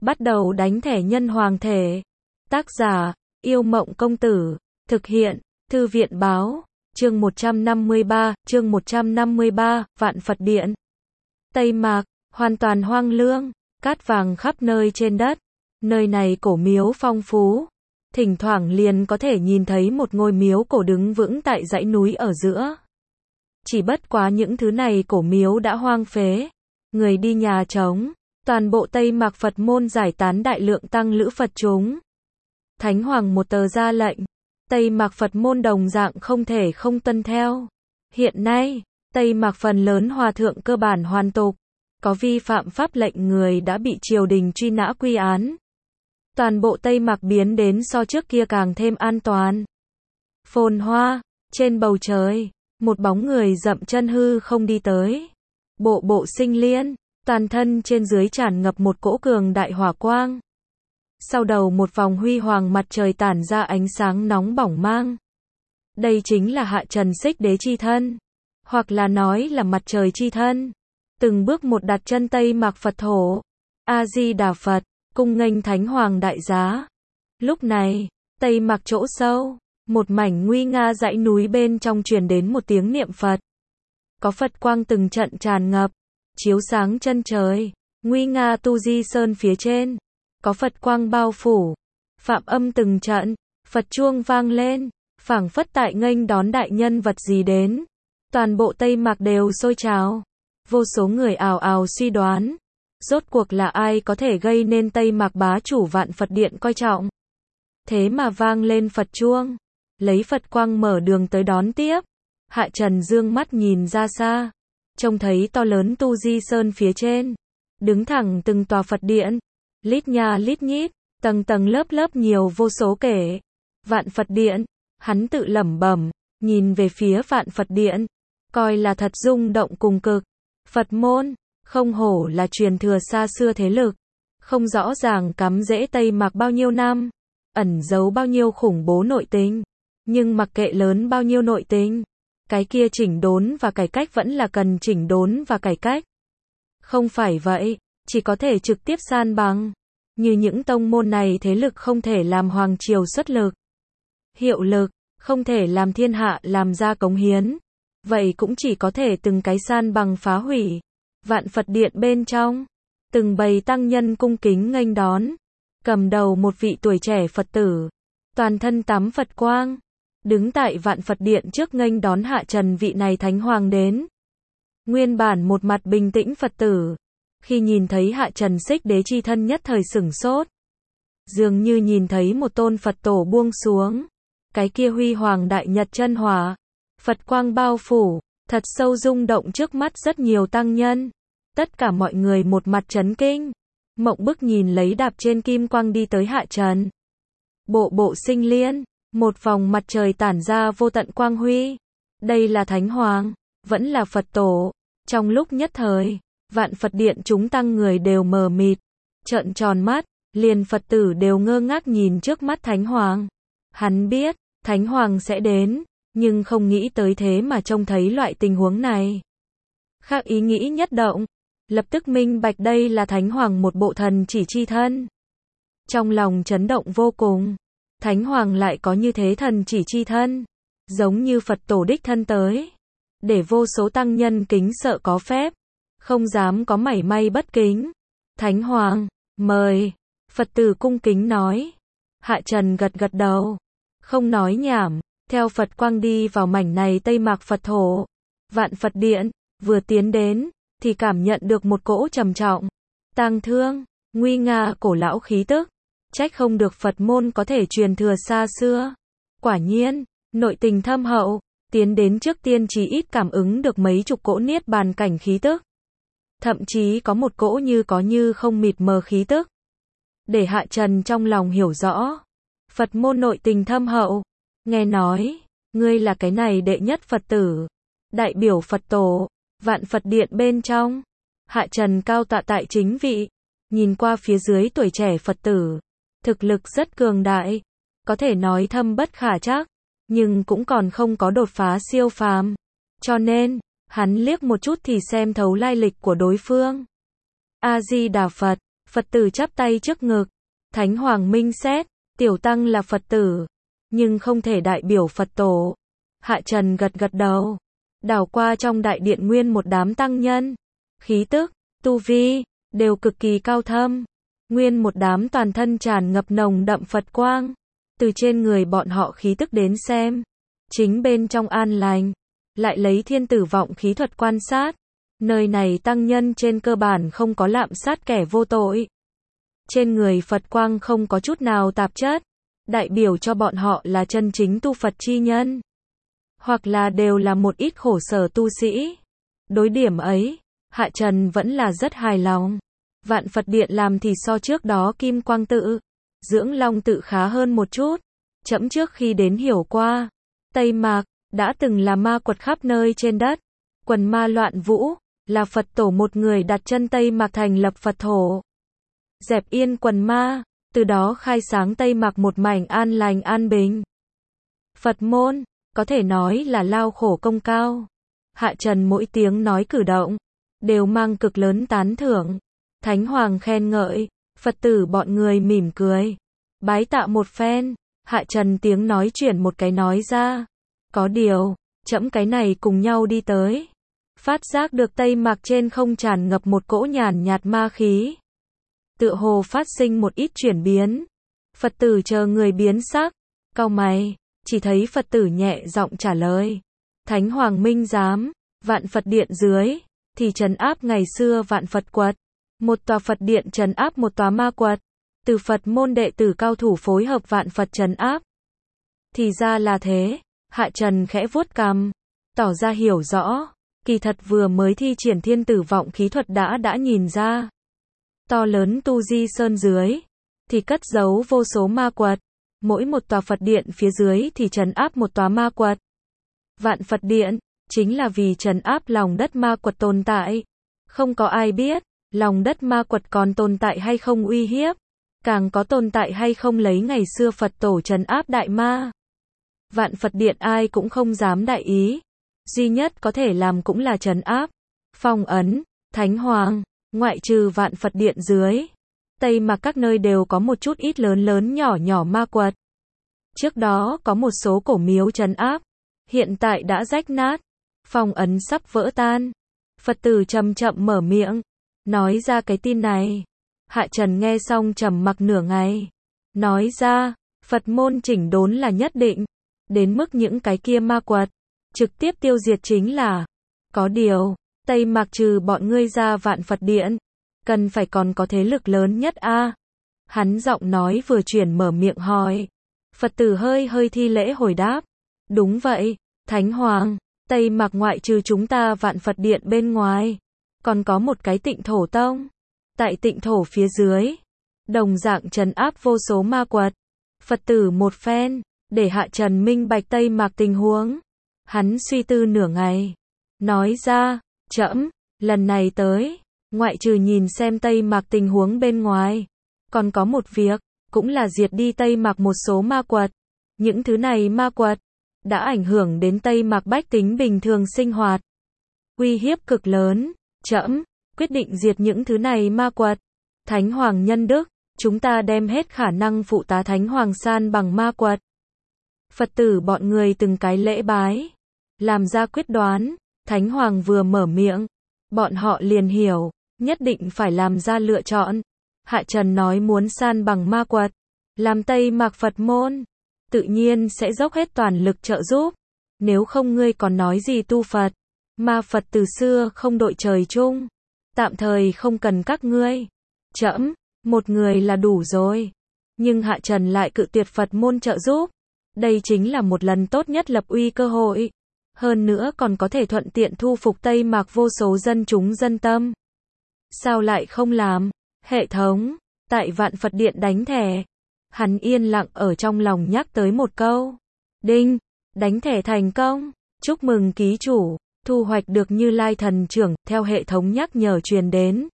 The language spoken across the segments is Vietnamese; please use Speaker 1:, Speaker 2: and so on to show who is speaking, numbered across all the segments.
Speaker 1: Bắt đầu đánh thẻ nhân hoàng thể. Tác giả, Yêu Mộng Công Tử. Thực hiện, Thư viện Báo. Chương 153, Vạn Phật Điện. Tây Mạc, hoàn toàn hoang lương, cát vàng khắp nơi trên đất. Nơi này cổ miếu phong phú. Thỉnh thoảng liền có thể nhìn thấy một ngôi miếu cổ đứng vững tại dãy núi ở giữa. Chỉ bất quá những thứ này cổ miếu đã hoang phế. Người đi nhà trống. Toàn bộ Tây Mạc Phật môn giải tán đại lượng tăng lữ Phật chúng. Thánh Hoàng một tờ ra lệnh. Tây Mạc Phật môn đồng dạng không thể không tuân theo. Hiện nay, Tây Mạc phần lớn hòa thượng cơ bản hoàn tục. Có vi phạm pháp lệnh người đã bị triều đình truy nã quy án. Toàn bộ Tây Mạc biến đến so trước kia càng thêm an toàn. Phồn hoa, trên bầu trời, một bóng người dậm chân hư không đi tới. Bộ Sinh Liên, toàn thân trên dưới tràn ngập một cỗ cường đại hỏa quang. Sau đầu một vòng huy hoàng mặt trời tản ra ánh sáng nóng bỏng mang. Đây chính là Hạ Trần Xích Đế chi thân, hoặc là nói là mặt trời chi thân. Từng bước một đặt chân Tây Mạc Phật thổ. A Di Đà Phật, cung nghênh Thánh Hoàng đại giá. Lúc này, Tây Mạc chỗ sâu, một mảnh nguy nga dãy núi bên trong truyền đến một tiếng niệm Phật. Có Phật quang từng trận tràn ngập, chiếu sáng chân trời. Nguy nga Tu Di Sơn phía trên, có Phật quang bao phủ. Phạm âm từng trận, Phật chuông vang lên, phảng phất tại nghênh đón đại nhân vật gì đến. Toàn bộ Tây Mạc đều sôi trào. Vô số người ào ào suy đoán, rốt cuộc là ai có thể gây nên Tây Mạc bá chủ Vạn Phật Điện coi trọng. Thế mà vang lên Phật chuông, lấy Phật quang mở đường tới đón tiếp. Hạ Trần dương mắt nhìn ra xa, trông thấy to lớn Tu Di Sơn phía trên, đứng thẳng từng tòa Phật điện, lít nha lít nhít, tầng tầng lớp lớp nhiều vô số kể. Vạn Phật Điện, hắn tự lẩm bẩm, nhìn về phía Vạn Phật Điện, coi là thật rung động cùng cực. Phật môn, không hổ là truyền thừa xa xưa thế lực, không rõ ràng cắm rễ Tây Mạc bao nhiêu năm, ẩn giấu bao nhiêu khủng bố nội tình, nhưng mặc kệ lớn bao nhiêu nội tình, cái kia chỉnh đốn và cải cách vẫn là cần chỉnh đốn và cải cách. Không phải vậy, chỉ có thể trực tiếp san bằng. Như những tông môn này thế lực không thể làm hoàng triều xuất lực, hiệu lực, không thể làm thiên hạ làm ra cống hiến. Vậy cũng chỉ có thể từng cái san bằng phá hủy. Vạn Phật Điện bên trong, từng bầy tăng nhân cung kính nghênh đón. Cầm đầu một vị tuổi trẻ Phật tử, toàn thân tắm Phật quang, đứng tại Vạn Phật Điện trước nghênh đón Hạ Trần vị này Thánh Hoàng đến. Nguyên bản một mặt bình tĩnh Phật tử, khi nhìn thấy Hạ Trần Xích Đế chi thân nhất thời sửng sốt. Dường như nhìn thấy một tôn Phật tổ buông xuống. Cái kia huy hoàng đại nhật chân hỏa, Phật quang bao phủ, thật sâu rung động trước mắt rất nhiều tăng nhân. Tất cả mọi người một mặt chấn kinh, mộng bức nhìn lấy đạp trên kim quang đi tới Hạ Trần. Bộ Sinh Liên, một vòng mặt trời tản ra vô tận quang huy. Đây là Thánh Hoàng, vẫn là Phật tổ. Trong lúc nhất thời, Vạn Phật Điện chúng tăng người đều mờ mịt, trợn tròn mắt, liền Phật tử đều ngơ ngác nhìn trước mắt Thánh Hoàng. Hắn biết, Thánh Hoàng sẽ đến, nhưng không nghĩ tới thế mà trông thấy loại tình huống này. Khác ý nghĩ nhất động, lập tức minh bạch đây là Thánh Hoàng một bộ thần chỉ chi thân. Trong lòng chấn động vô cùng, Thánh Hoàng lại có như thế thần chỉ chi thân, giống như Phật tổ đích thân tới, để vô số tăng nhân kính sợ có phép, không dám có mảy may bất kính. Thánh Hoàng, mời. Phật tử cung kính nói. Hạ Trần gật gật đầu, không nói nhảm, theo Phật quang đi vào mảnh này Tây Mạc Phật thổ. Vạn Phật Điện, vừa tiến đến, thì cảm nhận được một cỗ trầm trọng, tang thương, nguy nga cổ lão khí tức. Trách không được Phật môn có thể truyền thừa xa xưa. Quả nhiên, nội tình thâm hậu, tiến đến trước tiên chỉ ít cảm ứng được mấy chục cỗ niết bàn cảnh khí tức. Thậm chí có một cỗ như có như không mịt mờ khí tức. Để Hạ Trần trong lòng hiểu rõ, Phật môn nội tình thâm hậu. Nghe nói, ngươi là cái này đệ nhất Phật tử, đại biểu Phật tổ, Vạn Phật Điện bên trong. Hạ Trần cao tọa tại chính vị, nhìn qua phía dưới tuổi trẻ Phật tử, thực lực rất cường đại, có thể nói thâm bất khả trắc, nhưng cũng còn không có đột phá siêu phàm. Cho nên, hắn liếc một chút thì xem thấu lai lịch của đối phương. A Di Đà Phật, Phật tử chắp tay trước ngực. Thánh Hoàng minh xét, tiểu tăng là Phật tử, nhưng không thể đại biểu Phật tổ. Hạ Trần gật gật đầu, đảo qua trong đại điện nguyên một đám tăng nhân. Khí tức, tu vi, đều cực kỳ cao thâm. Nguyên một đám toàn thân tràn ngập nồng đậm Phật quang. Từ trên người bọn họ khí tức đến xem, chính bên trong an lành. Lại lấy thiên tử vọng khí thuật quan sát. Nơi này tăng nhân trên cơ bản không có lạm sát kẻ vô tội. Trên người Phật quang không có chút nào tạp chất, đại biểu cho bọn họ là chân chính tu Phật chi nhân. Hoặc là đều là một ít khổ sở tu sĩ. Đối điểm ấy, Hạ Trần vẫn là rất hài lòng. Vạn Phật Điện làm thì so trước đó Kim Quang Tự, Dưỡng Long Tự khá hơn một chút. Trẫm trước khi đến hiểu qua, Tây Mạc đã từng là ma quật khắp nơi trên đất, quần ma loạn vũ, là Phật tổ một người đặt chân Tây Mạc thành lập Phật thổ, dẹp yên quần ma, từ đó khai sáng Tây Mạc một mảnh an lành an bình. Phật môn, có thể nói là lao khổ công cao. Hạ Trần mỗi tiếng nói cử động, đều mang cực lớn tán thưởng. Thánh Hoàng khen ngợi, Phật tử bọn người mỉm cười, bái tạ một phen. Hạ Trần tiếng nói chuyển một cái nói ra, có điều, trẫm cái này cùng nhau đi tới. Phát giác được Tây Mạc trên không tràn ngập một cỗ nhàn nhạt ma khí. Tựa hồ phát sinh một ít chuyển biến. Phật tử chờ người biến sắc, cau mày, chỉ thấy Phật tử nhẹ giọng trả lời. Thánh Hoàng minh giám, Vạn Phật Điện dưới, thì trấn áp ngày xưa Vạn Phật Quật. Một tòa Phật Điện trấn áp một tòa ma quật. Từ Phật môn đệ tử cao thủ phối hợp Vạn Phật trấn áp. Thì ra là thế, Hạ Trần khẽ vuốt cằm, tỏ ra hiểu rõ. Kỳ thật vừa mới thi triển thiên tử vọng khí thuật đã nhìn ra. To lớn tu di sơn dưới, thì cất giấu vô số ma quật. Mỗi một tòa Phật Điện phía dưới thì trấn áp một tòa ma quật. Vạn Phật Điện, chính là vì trấn áp lòng đất ma quật tồn tại. Không có ai biết, lòng đất ma quật còn tồn tại hay không uy hiếp. Càng có tồn tại hay không lấy ngày xưa Phật tổ trấn áp đại ma. Vạn Phật Điện ai cũng không dám đại ý. Duy nhất có thể làm cũng là trấn áp, phong ấn. Thánh Hoàng, ngoại trừ Vạn Phật Điện dưới, Tây Mạc các nơi đều có một chút ít lớn lớn nhỏ nhỏ ma quật. Trước đó có một số cổ miếu trấn áp, hiện tại đã rách nát, phong ấn sắp vỡ tan. Phật tử chậm chậm mở miệng, nói ra cái tin này. Hạ Trần nghe xong trầm mặc nửa ngày, nói ra, Phật môn chỉnh đốn là nhất định, đến mức những cái kia ma quật, trực tiếp tiêu diệt chính là. Có điều, Tây Mạc trừ bọn ngươi ra Vạn Phật Điện, cần phải còn có thế lực lớn nhất a. Hắn giọng nói vừa chuyển mở miệng hỏi. Phật tử hơi thi lễ hồi đáp. Đúng vậy, Thánh Hoàng, Tây Mạc ngoại trừ chúng ta Vạn Phật Điện bên ngoài, còn có một cái Tịnh Thổ Tông. Tại Tịnh Thổ phía dưới, đồng dạng trấn áp vô số ma quật. Phật tử một phen, để Hạ Trần minh bạch Tây Mạc tình huống. Hắn suy tư nửa ngày, nói ra, trẫm, lần này tới, ngoại trừ nhìn xem Tây Mạc tình huống bên ngoài, còn có một việc, cũng là diệt đi Tây Mạc một số ma quật. Những thứ này ma quật, đã ảnh hưởng đến Tây Mạc bách tính bình thường sinh hoạt. Uy hiếp cực lớn, trẫm, quyết định diệt những thứ này ma quật. Thánh Hoàng nhân đức, chúng ta đem hết khả năng phụ tá Thánh Hoàng san bằng ma quật. Phật tử bọn người từng cái lễ bái, làm ra quyết đoán. Thánh Hoàng vừa mở miệng, bọn họ liền hiểu, nhất định phải làm ra lựa chọn. Hạ Trần nói muốn san bằng ma quật, làm Tây Mạc Phật môn, tự nhiên sẽ dốc hết toàn lực trợ giúp. Nếu không ngươi còn nói gì tu Phật, ma Phật từ xưa không đội trời chung, tạm thời không cần các ngươi. Trẫm, một người là đủ rồi. Nhưng Hạ Trần lại cự tuyệt Phật môn trợ giúp. Đây chính là một lần tốt nhất lập uy cơ hội. Hơn nữa còn có thể thuận tiện thu phục Tây Mạc vô số dân chúng dân tâm. Sao lại không làm? Hệ thống, tại Vạn Phật Điện đánh thẻ. Hắn yên lặng ở trong lòng nhắc tới một câu. Đinh, đánh thẻ thành công. Chúc mừng ký chủ, thu hoạch được Như Lai thần trưởng, theo hệ thống nhắc nhở truyền đến.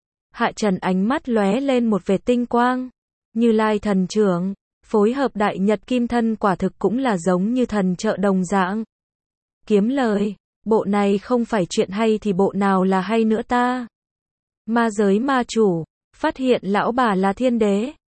Speaker 1: Hạ Trần ánh mắt lóe lên một vệt tinh quang. Như Lai thần trưởng, phối hợp Đại Nhật Kim Thân quả thực cũng là giống như thần trợ đồng dạng. Kiếm lời, bộ này không phải chuyện hay thì bộ nào là hay nữa ta. Ma giới ma chủ, phát hiện lão bà là thiên đế.